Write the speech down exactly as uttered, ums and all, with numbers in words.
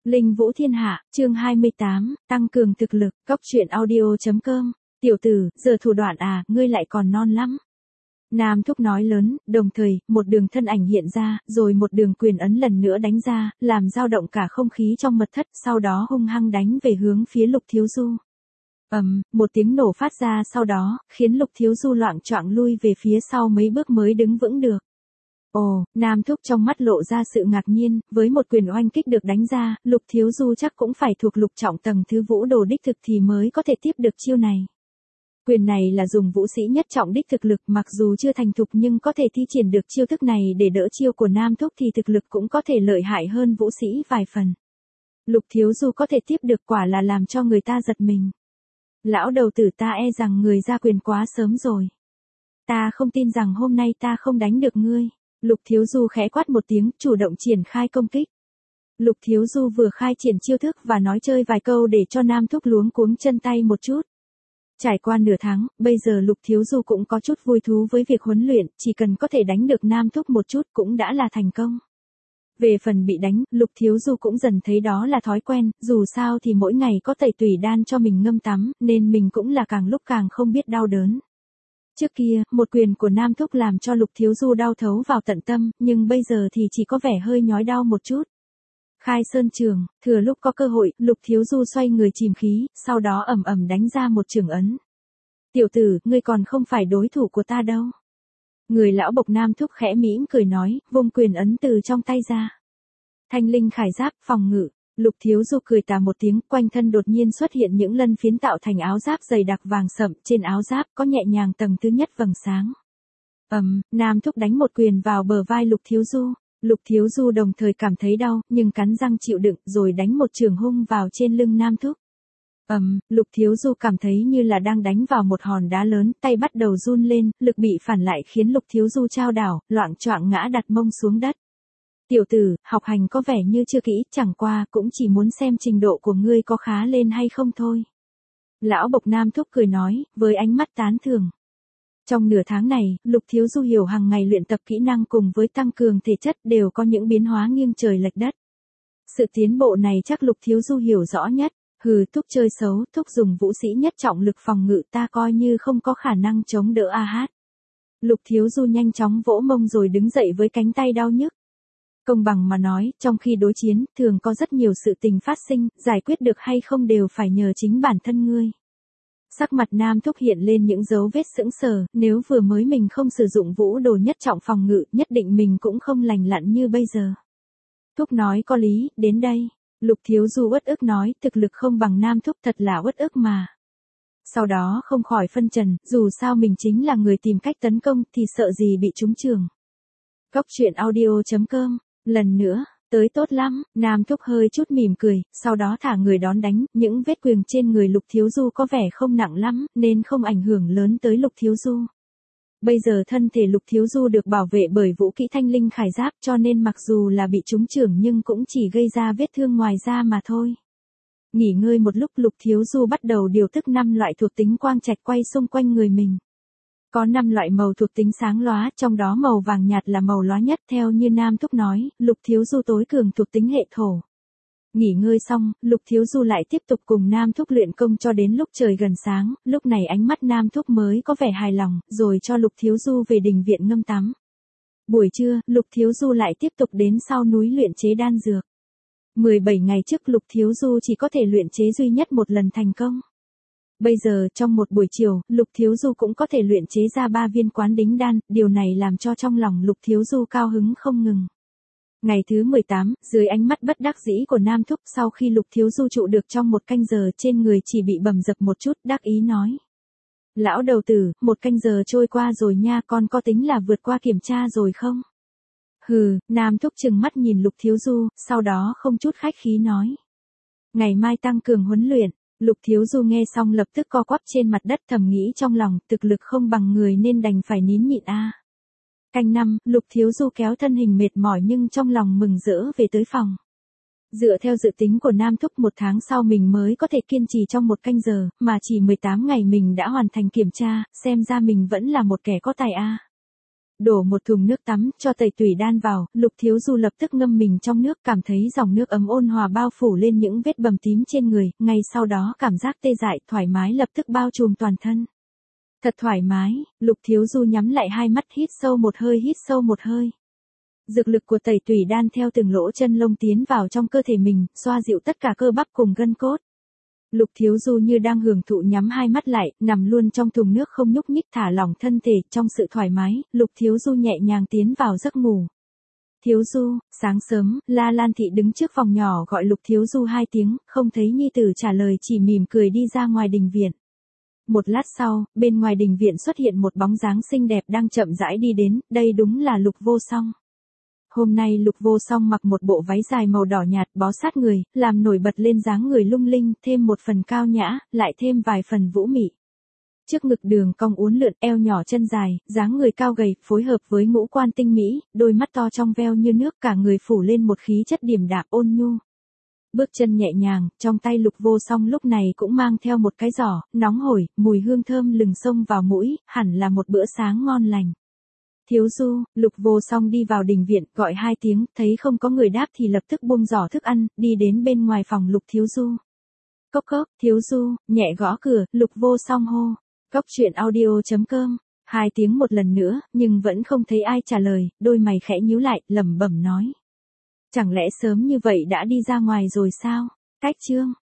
Linh Vũ Thiên Hạ, chương hai mươi tám, tăng cường thực lực, góc truyện audio.com. Tiểu tử, giờ thủ đoạn à, ngươi lại còn non lắm. Nam Thúc nói lớn, đồng thời, một đường thân ảnh hiện ra, rồi một đường quyền ấn lần nữa đánh ra, làm dao động cả không khí trong mật thất, sau đó hung hăng đánh về hướng phía Lục Thiếu Du. ầm, um, một tiếng nổ phát ra sau đó, khiến Lục Thiếu Du loạng choạng lui về phía sau mấy bước mới đứng vững được. Ồ, Nam Thúc trong mắt lộ ra sự ngạc nhiên, với một quyền oanh kích được đánh ra, Lục Thiếu Du chắc cũng phải thuộc lục trọng tầng thứ vũ đồ đích thực thì mới có thể tiếp được chiêu này. Quyền này là dùng vũ sĩ nhất trọng đích thực lực, mặc dù chưa thành thục nhưng có thể thi triển được chiêu thức này để đỡ chiêu của Nam Thúc thì thực lực cũng có thể lợi hại hơn vũ sĩ vài phần. Lục Thiếu Du có thể tiếp được quả là làm cho người ta giật mình. Lão đầu tử, ta e rằng người ra quyền quá sớm rồi. Ta không tin rằng hôm nay ta không đánh được ngươi. Lục Thiếu Du khẽ quát một tiếng, chủ động triển khai công kích. Lục Thiếu Du vừa khai triển chiêu thức và nói chơi vài câu để cho Nam Thúc luống cuống chân tay một chút. Trải qua nửa tháng, bây giờ Lục Thiếu Du cũng có chút vui thú với việc huấn luyện, chỉ cần có thể đánh được Nam Thúc một chút cũng đã là thành công. Về phần bị đánh, Lục Thiếu Du cũng dần thấy đó là thói quen, dù sao thì mỗi ngày có tẩy tủy đan cho mình ngâm tắm, nên mình cũng là càng lúc càng không biết đau đớn. Trước kia, một quyền của Nam Thúc làm cho Lục Thiếu Du đau thấu vào tận tâm, nhưng bây giờ thì chỉ có vẻ hơi nhói đau một chút. Khai Sơn Trường, thừa lúc có cơ hội, Lục Thiếu Du xoay người chìm khí, sau đó ầm ầm đánh ra một chưởng ấn. Tiểu tử, ngươi còn không phải đối thủ của ta đâu. Người lão bộc Nam Thúc khẽ mỉm cười nói, vung quyền ấn từ trong tay ra. Thanh linh khải giáp, phòng ngự. Lục Thiếu Du cười tà một tiếng, quanh thân đột nhiên xuất hiện những lân phiến tạo thành áo giáp dày đặc vàng sậm, trên áo giáp có nhẹ nhàng tầng thứ nhất vầng sáng. ầm, um, Nam Thúc đánh một quyền vào bờ vai Lục Thiếu Du. Lục Thiếu Du đồng thời cảm thấy đau, nhưng cắn răng chịu đựng, rồi đánh một chưởng hung vào trên lưng Nam Thúc. ầm, um, Lục Thiếu Du cảm thấy như là đang đánh vào một hòn đá lớn, tay bắt đầu run lên, lực bị phản lại khiến Lục Thiếu Du chao đảo, loạng choạng ngã đặt mông xuống đất. Tiểu tử, học hành có vẻ như chưa kỹ, chẳng qua cũng chỉ muốn xem trình độ của ngươi có khá lên hay không thôi. Lão bộc Nam Thúc cười nói, với ánh mắt tán thưởng. Trong nửa tháng này, Lục Thiếu Du hiểu hàng ngày luyện tập kỹ năng cùng với tăng cường thể chất đều có những biến hóa nghiêng trời lệch đất. Sự tiến bộ này chắc Lục Thiếu Du hiểu rõ nhất. Hừ, Thúc chơi xấu, Thúc dùng vũ sĩ nhất trọng lực phòng ngự, ta coi như không có khả năng chống đỡ a hát. Lục Thiếu Du nhanh chóng vỗ mông rồi đứng dậy với cánh tay đau nhức. Công bằng mà nói, trong khi đối chiến, thường có rất nhiều sự tình phát sinh, giải quyết được hay không đều phải nhờ chính bản thân ngươi. Sắc mặt Nam Thúc hiện lên những dấu vết sững sờ, nếu vừa mới mình không sử dụng vũ đồ nhất trọng phòng ngự, nhất định mình cũng không lành lặn như bây giờ. Thúc nói có lý, đến đây. Lục Thiếu Du uất ức nói, thực lực không bằng Nam Thúc thật là uất ức mà. Sau đó không khỏi phân trần, dù sao mình chính là người tìm cách tấn công thì sợ gì bị trúng trường. Góc truyện audio.com. Lần nữa, tới tốt lắm, Nam Thúc hơi chút mỉm cười, sau đó thả người đón đánh, những vết quyền trên người Lục Thiếu Du có vẻ không nặng lắm, nên không ảnh hưởng lớn tới Lục Thiếu Du. Bây giờ thân thể Lục Thiếu Du được bảo vệ bởi vũ kỹ thanh linh khải giáp cho nên mặc dù là bị trúng chưởng nhưng cũng chỉ gây ra vết thương ngoài da mà thôi. Nghỉ ngơi một lúc Lục Thiếu Du bắt đầu điều tức năm loại thuộc tính quang trạch quay xung quanh người mình. Có năm loại màu thuộc tính sáng lóa, trong đó màu vàng nhạt là màu lóa nhất, theo như Nam Thúc nói, Lục Thiếu Du tối cường thuộc tính hệ thổ. Nghỉ ngơi xong, Lục Thiếu Du lại tiếp tục cùng Nam Thúc luyện công cho đến lúc trời gần sáng, lúc này ánh mắt Nam Thúc mới có vẻ hài lòng, rồi cho Lục Thiếu Du về đình viện ngâm tắm. Buổi trưa, Lục Thiếu Du lại tiếp tục đến sau núi luyện chế đan dược. mười bảy ngày trước Lục Thiếu Du chỉ có thể luyện chế duy nhất một lần thành công. Bây giờ trong một buổi chiều, Lục Thiếu Du cũng có thể luyện chế ra ba viên quán đính đan, điều này làm cho trong lòng Lục Thiếu Du cao hứng không ngừng. Ngày thứ mười tám, dưới ánh mắt bất đắc dĩ của Nam Thúc, sau khi Lục Thiếu Du trụ được trong một canh giờ trên người chỉ bị bầm dập một chút, đắc ý nói. Lão đầu tử, một canh giờ trôi qua rồi nha, con có tính là vượt qua kiểm tra rồi không? Hừ, Nam Thúc trừng mắt nhìn Lục Thiếu Du, sau đó không chút khách khí nói. Ngày mai tăng cường huấn luyện. Lục Thiếu Du nghe xong lập tức co quắp trên mặt đất thầm nghĩ trong lòng, thực lực không bằng người nên đành phải nín nhịn a. À. Canh năm, Lục Thiếu Du kéo thân hình mệt mỏi nhưng trong lòng mừng rỡ về tới phòng. Dựa theo dự tính của Nam Thúc một tháng sau mình mới có thể kiên trì trong một canh giờ, mà chỉ mười tám ngày mình đã hoàn thành kiểm tra, xem ra mình vẫn là một kẻ có tài a. À. đổ một thùng nước tắm cho tẩy tủy đan vào, Lục Thiếu Du lập tức ngâm mình trong nước, cảm thấy dòng nước ấm ôn hòa bao phủ lên những vết bầm tím trên người, ngay sau đó cảm giác tê dại, thoải mái lập tức bao trùm toàn thân. Thật thoải mái, Lục Thiếu Du nhắm lại hai mắt hít sâu một hơi hít sâu một hơi. Dược lực của tẩy tủy đan theo từng lỗ chân lông tiến vào trong cơ thể mình, xoa dịu tất cả cơ bắp cùng gân cốt. Lục Thiếu Du như đang hưởng thụ nhắm hai mắt lại, nằm luôn trong thùng nước không nhúc nhích thả lỏng thân thể, trong sự thoải mái, Lục Thiếu Du nhẹ nhàng tiến vào giấc ngủ. Thiếu Du, sáng sớm, La Lan Thị đứng trước phòng nhỏ gọi Lục Thiếu Du hai tiếng, không thấy nhi tử trả lời chỉ mỉm cười đi ra ngoài đình viện. Một lát sau, bên ngoài đình viện xuất hiện một bóng dáng xinh đẹp đang chậm rãi đi đến, đây đúng là Lục Vô Song. Hôm nay Lục Vô Song mặc một bộ váy dài màu đỏ nhạt bó sát người, làm nổi bật lên dáng người lung linh, thêm một phần cao nhã, lại thêm vài phần vũ mị. Trước ngực đường cong uốn lượn, eo nhỏ chân dài, dáng người cao gầy, phối hợp với ngũ quan tinh mỹ, đôi mắt to trong veo như nước, cả người phủ lên một khí chất điềm đạm ôn nhu. Bước chân nhẹ nhàng, trong tay Lục Vô Song lúc này cũng mang theo một cái giỏ, nóng hổi, mùi hương thơm lừng xông vào mũi, hẳn là một bữa sáng ngon lành. Thiếu Du, Lục Vô Song đi vào đình viện, gọi hai tiếng, thấy không có người đáp thì lập tức buông giỏ thức ăn, đi đến bên ngoài phòng Lục Thiếu Du. Cốc cốc, Thiếu Du, nhẹ gõ cửa, Lục Vô Song hô. Cốc truyện audio chấm com. Hai tiếng một lần nữa, nhưng vẫn không thấy ai trả lời, đôi mày khẽ nhíu lại, lẩm bẩm nói. Chẳng lẽ sớm như vậy đã đi ra ngoài rồi sao? Cách chương.